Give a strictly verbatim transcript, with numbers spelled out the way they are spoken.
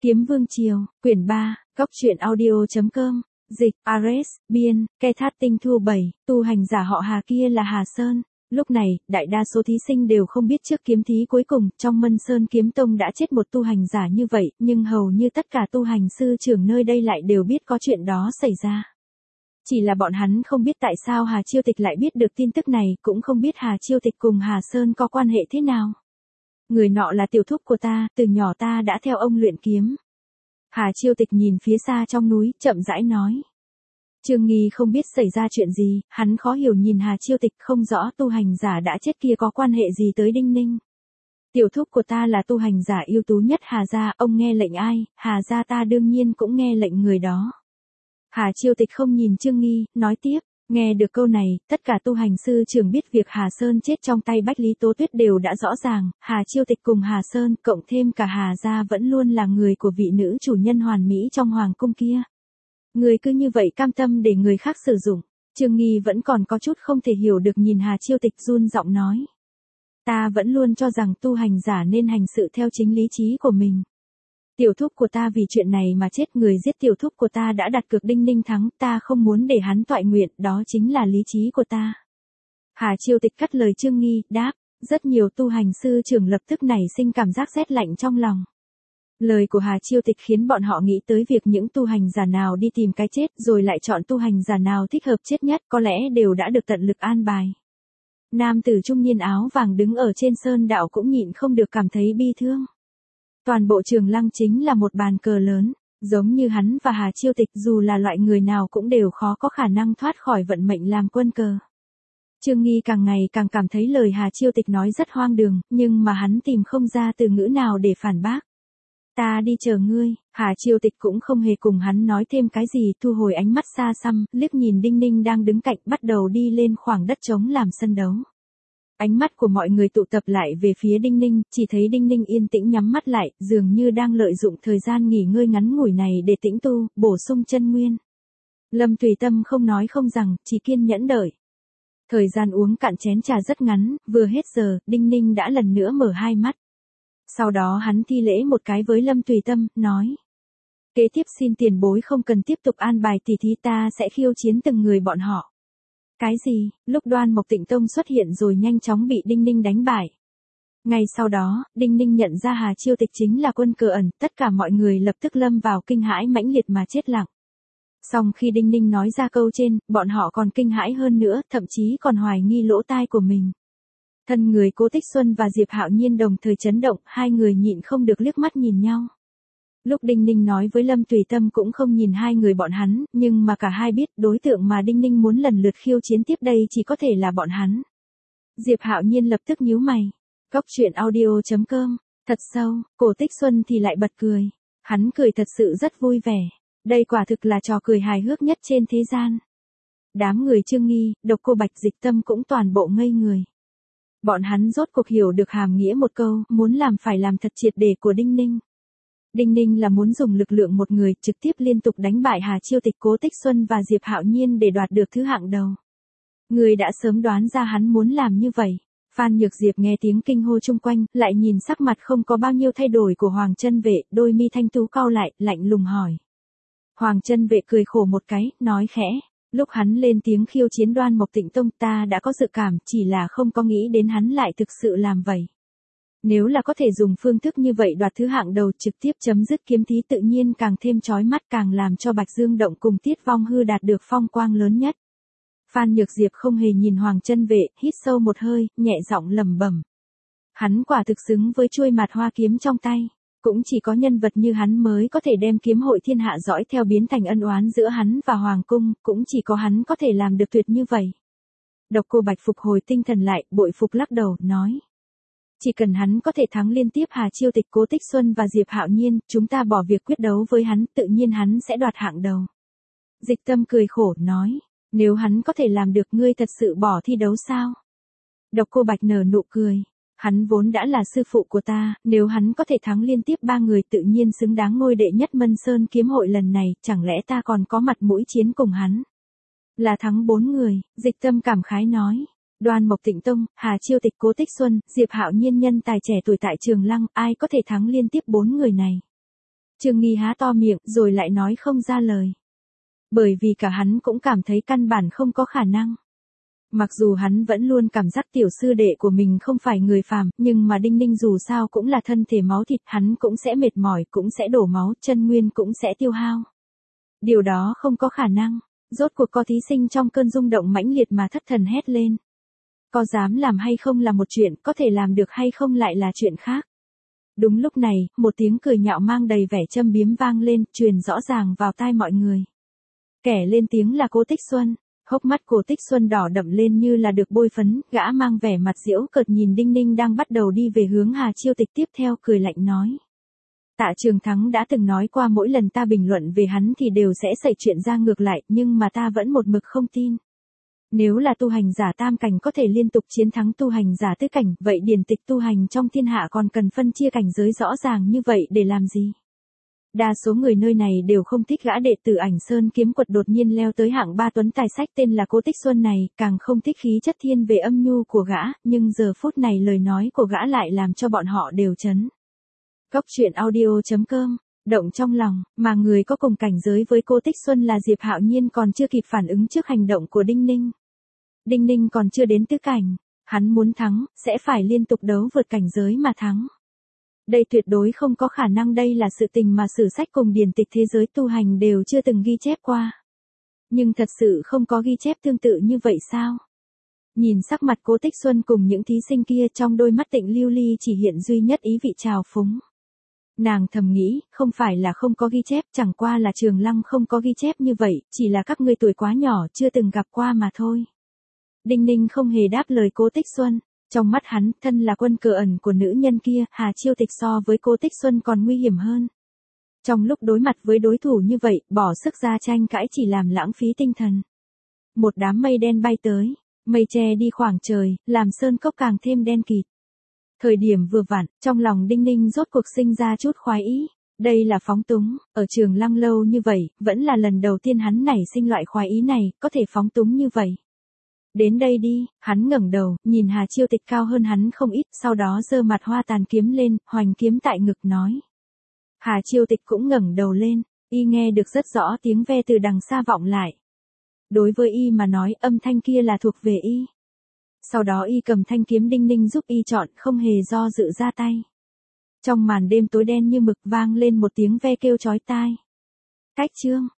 Kiếm Vương Triều, quyển ba, góc truyện audio.com, dịch, Ares, biên, ke thát tinh thu bảy, tu hành giả họ Hà kia là Hà Sơn. Lúc này, đại đa số thí sinh đều không biết trước kiếm thí cuối cùng, trong Mân Sơn Kiếm Tông đã chết một tu hành giả như vậy, nhưng hầu như tất cả tu hành sư trưởng nơi đây lại đều biết có chuyện đó xảy ra. Chỉ là bọn hắn không biết tại sao Hà Chiêu Tịch lại biết được tin tức này, cũng không biết Hà Chiêu Tịch cùng Hà Sơn có quan hệ thế nào. Người nọ là tiểu thúc của ta, từ nhỏ ta đã theo ông luyện kiếm. Hà Chiêu Tịch nhìn phía xa trong núi, chậm rãi nói. Trương Nghi không biết xảy ra chuyện gì, hắn khó hiểu nhìn Hà Chiêu Tịch, không rõ tu hành giả đã chết kia có quan hệ gì tới Đinh Ninh. Tiểu thúc của ta là tu hành giả ưu tú nhất Hà gia, ông nghe lệnh ai, Hà gia ta đương nhiên cũng nghe lệnh người đó. Hà Chiêu Tịch không nhìn Trương Nghi, nói tiếp. Nghe được câu này, tất cả tu hành sư trưởng biết việc Hà Sơn chết trong tay Bách Lý Tố Tuyết đều đã rõ ràng, Hà Chiêu Tịch cùng Hà Sơn, cộng thêm cả Hà gia vẫn luôn là người của vị nữ chủ nhân hoàn mỹ trong hoàng cung kia. Người cứ như vậy cam tâm để người khác sử dụng. Trương Nghi vẫn còn có chút không thể hiểu được nhìn Hà Chiêu Tịch run giọng nói. Ta vẫn luôn cho rằng tu hành giả nên hành sự theo chính lý trí của mình. Tiểu thúc của ta vì chuyện này mà chết, người giết tiểu thúc của ta đã đặt cược Đinh Ninh thắng, ta không muốn để hắn toại nguyện, đó chính là lý trí của ta. Hà Chiêu Tịch cắt lời Trương Nghi, đáp, rất nhiều tu hành sư trưởng lập tức nảy sinh cảm giác rét lạnh trong lòng. Lời của Hà Chiêu Tịch khiến bọn họ nghĩ tới việc những tu hành giả nào đi tìm cái chết rồi lại chọn tu hành giả nào thích hợp chết nhất, có lẽ đều đã được tận lực an bài. Nam tử trung niên áo vàng đứng ở trên sơn đạo cũng nhịn không được cảm thấy bi thương. Toàn bộ Trường Lăng chính là một bàn cờ lớn, giống như hắn và Hà Chiêu Tịch dù là loại người nào cũng đều khó có khả năng thoát khỏi vận mệnh làm quân cờ. Trương Nghi càng ngày càng cảm thấy lời Hà Chiêu Tịch nói rất hoang đường, nhưng mà hắn tìm không ra từ ngữ nào để phản bác. Ta đi chờ ngươi, Hà Chiêu Tịch cũng không hề cùng hắn nói thêm cái gì, thu hồi ánh mắt xa xăm, liếc nhìn Đinh Ninh đang đứng cạnh, bắt đầu đi lên khoảng đất trống làm sân đấu. Ánh mắt của mọi người tụ tập lại về phía Đinh Ninh, chỉ thấy Đinh Ninh yên tĩnh nhắm mắt lại, dường như đang lợi dụng thời gian nghỉ ngơi ngắn ngủi này để tĩnh tu, bổ sung chân nguyên. Lâm Tùy Tâm không nói không rằng, chỉ kiên nhẫn đợi. Thời gian uống cạn chén trà rất ngắn, vừa hết giờ, Đinh Ninh đã lần nữa mở hai mắt. Sau đó hắn thi lễ một cái với Lâm Tùy Tâm, nói. Kế tiếp xin tiền bối không cần tiếp tục an bài tỉ thí, ta sẽ khiêu chiến từng người bọn họ. Cái gì? Lúc Đoan Mộc Tịnh Tông xuất hiện rồi nhanh chóng bị Đinh Ninh đánh bại. Ngay sau đó, Đinh Ninh nhận ra Hà Chiêu Tịch chính là quân cờ ẩn, tất cả mọi người lập tức lâm vào kinh hãi mãnh liệt mà chết lặng. Song khi Đinh Ninh nói ra câu trên, bọn họ còn kinh hãi hơn nữa, thậm chí còn hoài nghi lỗ tai của mình. Thân người Cố Tích Xuân và Diệp Hạo Nhiên đồng thời chấn động, hai người nhịn không được liếc mắt nhìn nhau. Lúc Đinh Ninh nói với Lâm Tùy Tâm cũng không nhìn hai người bọn hắn, nhưng mà cả hai biết đối tượng mà Đinh Ninh muốn lần lượt khiêu chiến tiếp đây chỉ có thể là bọn hắn. Diệp Hạo Nhiên lập tức nhíu mày. Góc truyện audio.com, thật sâu, Cố Tích Xuân thì lại bật cười. Hắn cười thật sự rất vui vẻ. Đây quả thực là trò cười hài hước nhất trên thế gian. Đám người Trương Nghi, Độc Cô Bạch, Dịch Tâm cũng toàn bộ ngây người. Bọn hắn rốt cuộc hiểu được hàm nghĩa một câu, muốn làm phải làm thật triệt để của Đinh Ninh. Đinh Ninh là muốn dùng lực lượng một người trực tiếp liên tục đánh bại Hà Chiêu Tịch, Cố Tích Xuân và Diệp Hạo Nhiên để đoạt được thứ hạng đầu. Người đã sớm đoán ra hắn muốn làm như vậy. Phan Nhược Diệp nghe tiếng kinh hô chung quanh, lại nhìn sắc mặt không có bao nhiêu thay đổi của Hoàng Chân Vệ, đôi mi thanh tú cau lại, lạnh lùng hỏi. Hoàng Chân Vệ cười khổ một cái, nói khẽ. Lúc hắn lên tiếng khiêu chiến Đoan Mộc Tịnh Tông, ta đã có dự cảm, chỉ là không có nghĩ đến hắn lại thực sự làm vậy. Nếu là có thể dùng phương thức như vậy đoạt thứ hạng đầu trực tiếp chấm dứt kiếm thí tự nhiên càng thêm chói mắt, càng làm cho Bạch Dương Động cùng Tiết Vong Hư đạt được phong quang lớn nhất. Phan Nhược Diệp không hề nhìn Hoàng Chân Vệ, hít sâu một hơi, nhẹ giọng lẩm bẩm. Hắn quả thực xứng với chuôi mạt hoa kiếm trong tay. Cũng chỉ có nhân vật như hắn mới có thể đem kiếm hội thiên hạ dõi theo biến thành ân oán giữa hắn và Hoàng cung, cũng chỉ có hắn có thể làm được tuyệt như vậy. Độc Cô Bạch phục hồi tinh thần lại, bội phục lắc đầu, nói. Chỉ cần hắn có thể thắng liên tiếp Hà Chiêu Tịch, Cố Tích Xuân và Diệp Hạo Nhiên, chúng ta bỏ việc quyết đấu với hắn, tự nhiên hắn sẽ đoạt hạng đầu. Dịch Tâm cười khổ, nói. Nếu hắn có thể làm được, ngươi thật sự bỏ thi đấu sao? Độc Cô Bạch nở nụ cười. Hắn vốn đã là sư phụ của ta, nếu hắn có thể thắng liên tiếp ba người tự nhiên xứng đáng ngôi đệ nhất Mân Sơn kiếm hội lần này, chẳng lẽ ta còn có mặt mũi chiến cùng hắn? Là thắng bốn người, Dịch Tâm cảm khái nói. Đoan Mộc Tịnh Tông, Hà Chiêu Tịch, Cố Tích Xuân, Diệp Hạo Nhiên nhân tài trẻ tuổi tại Trường Lăng, ai có thể thắng liên tiếp bốn người này? Trương Nghi há to miệng rồi lại nói không ra lời. Bởi vì cả hắn cũng cảm thấy căn bản không có khả năng. Mặc dù hắn vẫn luôn cảm giác tiểu sư đệ của mình không phải người phàm, nhưng mà Đinh Ninh dù sao cũng là thân thể máu thịt, hắn cũng sẽ mệt mỏi, cũng sẽ đổ máu, chân nguyên cũng sẽ tiêu hao. Điều đó không có khả năng. Rốt cuộc có thí sinh trong cơn rung động mãnh liệt mà thất thần hét lên. Có dám làm hay không là một chuyện, có thể làm được hay không lại là chuyện khác. Đúng lúc này, một tiếng cười nhạo mang đầy vẻ châm biếm vang lên, truyền rõ ràng vào tai mọi người. Kẻ lên tiếng là Cố Tích Xuân. Hốc mắt Cố Tích Xuân đỏ đậm lên như là được bôi phấn, gã mang vẻ mặt giễu cợt nhìn Đinh Ninh đang bắt đầu đi về hướng Hà Chiêu Tịch, tiếp theo cười lạnh nói. Tạ Trường Thắng đã từng nói qua mỗi lần ta bình luận về hắn thì đều sẽ xảy chuyện ra ngược lại, nhưng mà ta vẫn một mực không tin. Nếu là tu hành giả tam cảnh có thể liên tục chiến thắng tu hành giả tứ cảnh, vậy điển tịch tu hành trong thiên hạ còn cần phân chia cảnh giới rõ ràng như vậy để làm gì? Đa số người nơi này đều không thích gã đệ tử Ảnh Sơn Kiếm Quật đột nhiên leo tới hạng ba tuấn tài sách tên là Cố Tích Xuân này, càng không thích khí chất thiên về âm nhu của gã, nhưng giờ phút này lời nói của gã lại làm cho bọn họ đều chấn. Góc truyện audio chấm com, động trong lòng, mà người có cùng cảnh giới với Cố Tích Xuân là Diệp Hạo Nhiên còn chưa kịp phản ứng trước hành động của Đinh Ninh. Đinh Ninh còn chưa đến tứ cảnh, hắn muốn thắng, sẽ phải liên tục đấu vượt cảnh giới mà thắng. Đây tuyệt đối không có khả năng, đây là sự tình mà sử sách cùng điển tịch thế giới tu hành đều chưa từng ghi chép qua. Nhưng thật sự không có ghi chép tương tự như vậy sao? Nhìn sắc mặt Cố Tích Xuân cùng những thí sinh kia, trong đôi mắt Tịnh Lưu Ly chỉ hiện duy nhất ý vị trào phúng. Nàng thầm nghĩ, không phải là không có ghi chép, chẳng qua là Trường Lăng không có ghi chép như vậy, chỉ là các ngươi tuổi quá nhỏ chưa từng gặp qua mà thôi. Đinh Ninh không hề đáp lời Cố Tích Xuân. Trong mắt hắn, thân là quân cờ ẩn của nữ nhân kia, Hà Chiêu Tịch so với Cố Tích Xuân còn nguy hiểm hơn. Trong lúc đối mặt với đối thủ như vậy, bỏ sức ra tranh cãi chỉ làm lãng phí tinh thần. Một đám mây đen bay tới, mây che đi khoảng trời, làm sơn cốc càng thêm đen kịt. Thời điểm vừa vặn, trong lòng Đinh Ninh rốt cuộc sinh ra chút khoái ý. Đây là phóng túng, ở Trường Lăng lâu như vậy, vẫn là lần đầu tiên hắn nảy sinh loại khoái ý này, có thể phóng túng như vậy. Đến đây đi, hắn ngẩng đầu, nhìn Hà Chiêu Tịch cao hơn hắn không ít, sau đó giơ mặt hoa tàn kiếm lên, hoành kiếm tại ngực nói. Hà Chiêu Tịch cũng ngẩng đầu lên, y nghe được rất rõ tiếng ve từ đằng xa vọng lại. Đối với y mà nói, âm thanh kia là thuộc về y. Sau đó y cầm thanh kiếm, Đinh Ninh giúp y chọn, không hề do dự ra tay. Trong màn đêm tối đen như mực vang lên một tiếng ve kêu chói tai. Cách chương.